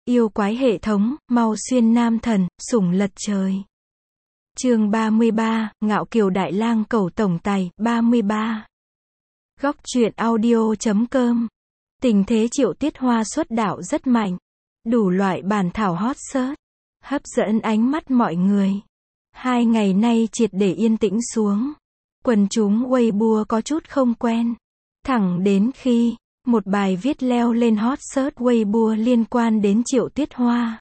Yêu quái hệ thống, mau xuyên nam thần, sủng lật trời. Chương 33, Ngạo Kiều Đại Lang cầu tổng tài, 33. Góc truyện audio.com. Tình thế Triệu Tiết Hoa xuất đạo rất mạnh. Đủ loại bản thảo hot search, hấp dẫn ánh mắt mọi người. 2 ngày nay triệt để yên tĩnh xuống. Quần chúng Weibo có chút không quen. Thẳng đến khi một bài viết leo lên hot search Weibo liên quan đến Triệu Tiết Hoa.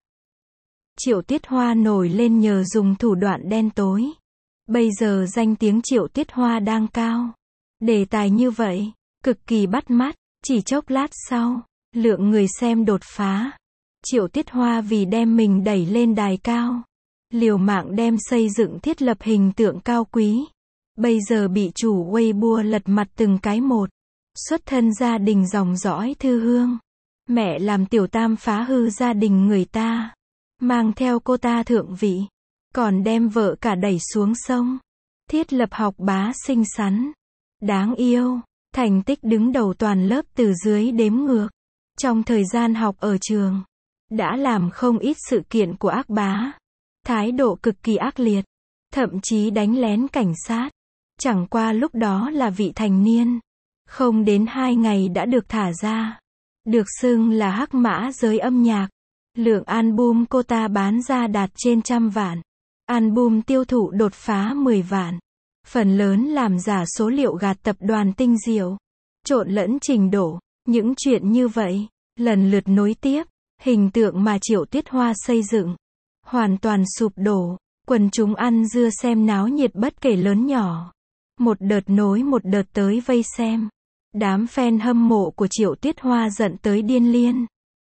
Triệu Tiết Hoa nổi lên nhờ dùng thủ đoạn đen tối. Bây giờ danh tiếng Triệu Tiết Hoa đang cao. Đề tài như vậy, cực kỳ bắt mắt, chỉ chốc lát sau, lượng người xem đột phá. Triệu Tiết Hoa vì đem mình đẩy lên đài cao, liều mạng đem xây dựng thiết lập hình tượng cao quý. Bây giờ bị chủ Weibo lật mặt từng cái một. Xuất thân gia đình dòng dõi thư hương. Mẹ làm tiểu tam phá hư gia đình người ta. Mang theo cô ta thượng vị. Còn đem vợ cả đẩy xuống sông. Thiết lập học bá xinh xắn. Đáng yêu. Thành tích đứng đầu toàn lớp từ dưới đếm ngược. Trong thời gian học ở trường. Đã làm không ít sự kiện của ác bá. Thái độ cực kỳ ác liệt. Thậm chí đánh lén cảnh sát. Chẳng qua lúc đó là vị thành niên. Không đến 2 ngày đã được thả ra. Được xưng là hắc mã giới âm nhạc. Lượng album cô ta bán ra đạt trên 100 vạn. Album tiêu thụ đột phá 10 vạn. Phần lớn làm giả số liệu gạt tập đoàn Tinh Diệu. Trộn lẫn trình độ. Những chuyện như vậy, lần lượt nối tiếp. Hình tượng mà Triệu Tiết Hoa xây dựng. Hoàn toàn sụp đổ. Quần chúng ăn dưa xem náo nhiệt bất kể lớn nhỏ. Một đợt nối một đợt tới vây xem. Đám fan hâm mộ của Triệu Tiết Hoa giận tới điên liên.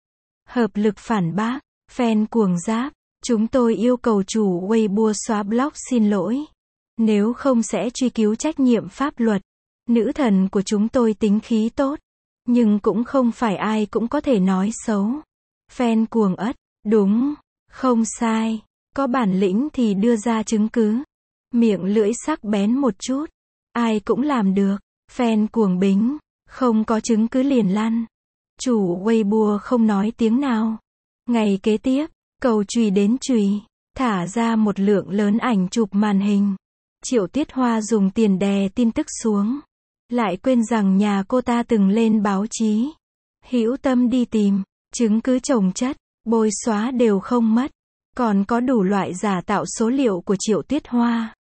Hợp lực phản bác, fan cuồng giáp, chúng tôi yêu cầu chủ Weibo xóa blog xin lỗi. Nếu không sẽ truy cứu trách nhiệm pháp luật. Nữ thần của chúng tôi tính khí tốt, nhưng cũng không phải ai cũng có thể nói xấu. Fan cuồng ất, đúng, không sai, có bản lĩnh thì đưa ra chứng cứ. Miệng lưỡi sắc bén một chút, ai cũng làm được. Fan cuồng bính, không có chứng cứ liền lăn. Chủ Weibo không nói tiếng nào. Ngày kế tiếp, cầu chùy đến chùy, thả ra một lượng lớn ảnh chụp màn hình. Triệu Tiết Hoa dùng tiền đè tin tức xuống. Lại quên rằng nhà cô ta từng lên báo chí. Hữu tâm đi tìm, chứng cứ chồng chất, bôi xóa đều không mất. Còn có đủ loại giả tạo số liệu của Triệu Tiết Hoa.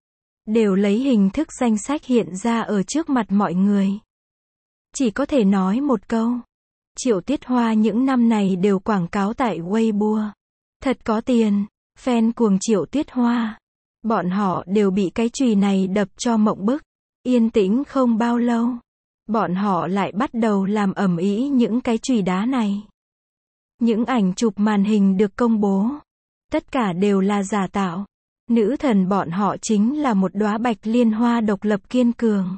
Đều lấy hình thức danh sách hiện ra ở trước mặt mọi người. Chỉ có thể nói một câu. Triệu Tiết Hoa những năm này đều quảng cáo tại Weibo. Thật có tiền. Fan cuồng Triệu Tiết Hoa. Bọn họ đều bị cái chùy này đập cho mộng bức. Yên tĩnh không bao lâu. Bọn họ lại bắt đầu làm ầm ĩ những cái chùy đá này. Những ảnh chụp màn hình được công bố. Tất cả đều là giả tạo. Nữ thần bọn họ chính là một đóa bạch liên hoa độc lập kiên cường.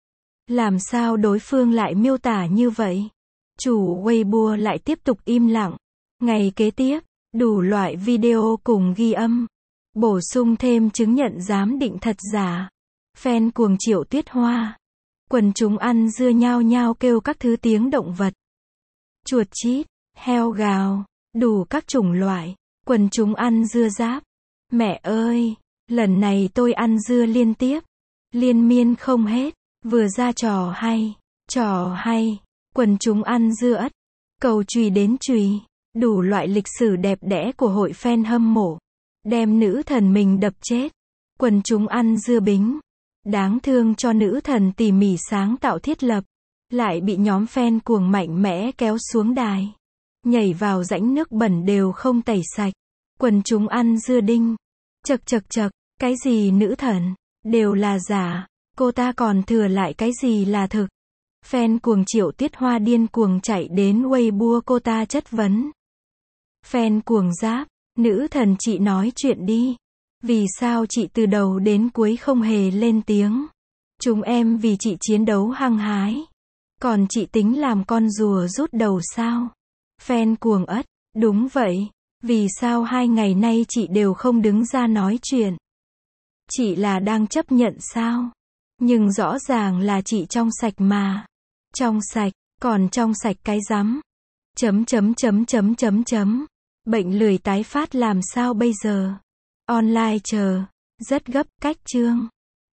Làm sao đối phương lại miêu tả như vậy? Chủ Weibo lại tiếp tục im lặng. Ngày kế tiếp, đủ loại video cùng ghi âm. Bổ sung thêm chứng nhận giám định thật giả. Fan cuồng Triệu Tiết Hoa. Quần chúng ăn dưa nhao nhao kêu các thứ tiếng động vật. Chuột chít, heo gào, đủ các chủng loại. Quần chúng ăn dưa giáp. Mẹ ơi, lần này tôi ăn dưa liên tiếp. Liên miên không hết. Vừa ra trò hay. Quần chúng ăn dưa ất. Cầu chùy đến chùy. Đủ loại lịch sử đẹp đẽ của hội fan hâm mộ. Đem nữ thần mình đập chết. Quần chúng ăn dưa bính. Đáng thương cho nữ thần tỉ mỉ sáng tạo thiết lập. Lại bị nhóm fan cuồng mạnh mẽ kéo xuống đài. Nhảy vào rãnh nước bẩn đều không tẩy sạch. Quần chúng ăn dưa đinh. Chật, cái gì nữ thần, đều là giả, cô ta còn thừa lại cái gì là thực. Fan cuồng Triệu Tiết Hoa điên cuồng chạy đến Weibo cô ta chất vấn. Fan cuồng giáp, nữ thần chị nói chuyện đi. Vì sao chị từ đầu đến cuối không hề lên tiếng? Chúng em vì chị chiến đấu hăng hái. Còn chị tính làm con rùa rút đầu sao? Fan cuồng ất, đúng vậy. Vì sao 2 ngày nay chị đều không đứng ra nói chuyện? Chị là đang chấp nhận sao? Nhưng rõ ràng là chị trong sạch mà. Trong sạch, còn trong sạch cái rắm. Bệnh lười tái phát làm sao bây giờ? Online chờ. Rất gấp, cách chương.